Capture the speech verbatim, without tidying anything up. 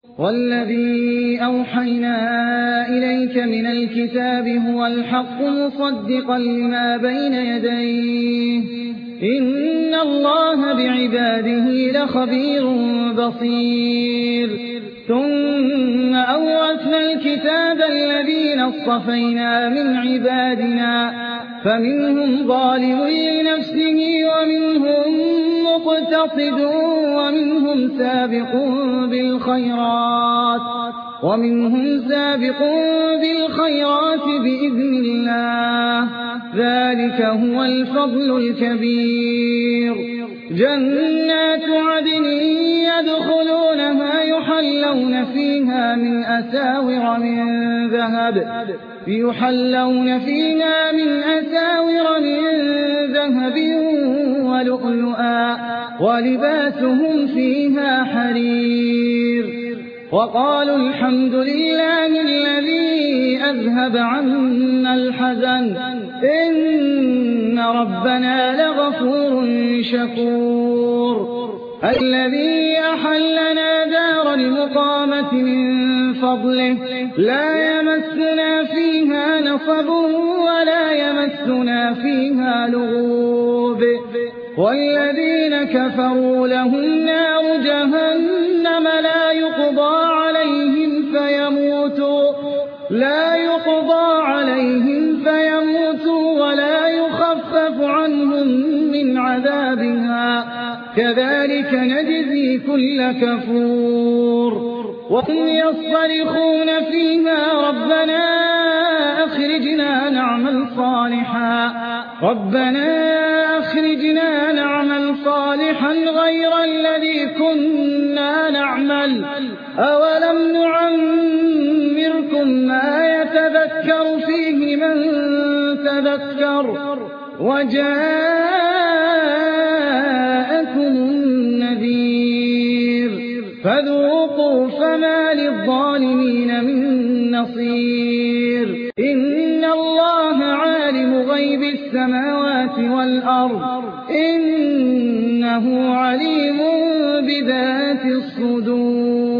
والذي أوحينا إليك من الكتاب هو الحق مصدقا لما بين يديه إن الله بعباده لخبير بصير ثم أورثنا الكتاب الذين اصطفينا من عبادنا فمنهم ظالم لنفسه ومنهم مقتصد ومنهم سابق بالخيرات ومنهم سابق بالخيرات بإذن الله ذلك هو الفضل الكبير جنات عدن يدخلونها يحلون فيها من أساور من ذهب يحلون فيها من أساور من ذهب ولؤلؤا ولباسهم فيها حرير وقالوا الحمد لله الذي أذهب عنا الحزن إن ربنا لغفور شكور الذي أحلنا دار المقامة من فضله لا يمسنا فيها نصب ولا يمسنا فيها لغوب والذين كفروا لهم نار جهنم لا يقضى عليهم فيموتوا لا يقضى عليهم فيموتوا ولا يخفف عنهم من عذابها كذلك نجزي كل كفور وهم يصطرخون فيها ربنا أخرجنا نعمل صالحا ربنا أخرجنا نعمل صالحا غير الذي كنا نعمل أولم نعمركم ما يتذكر فيه من تذكر وجاءكم النذير فذوقوا فما للظالمين من نصير إن الله عالم غيب السماوات والأرض إنه عليم بذات الصدور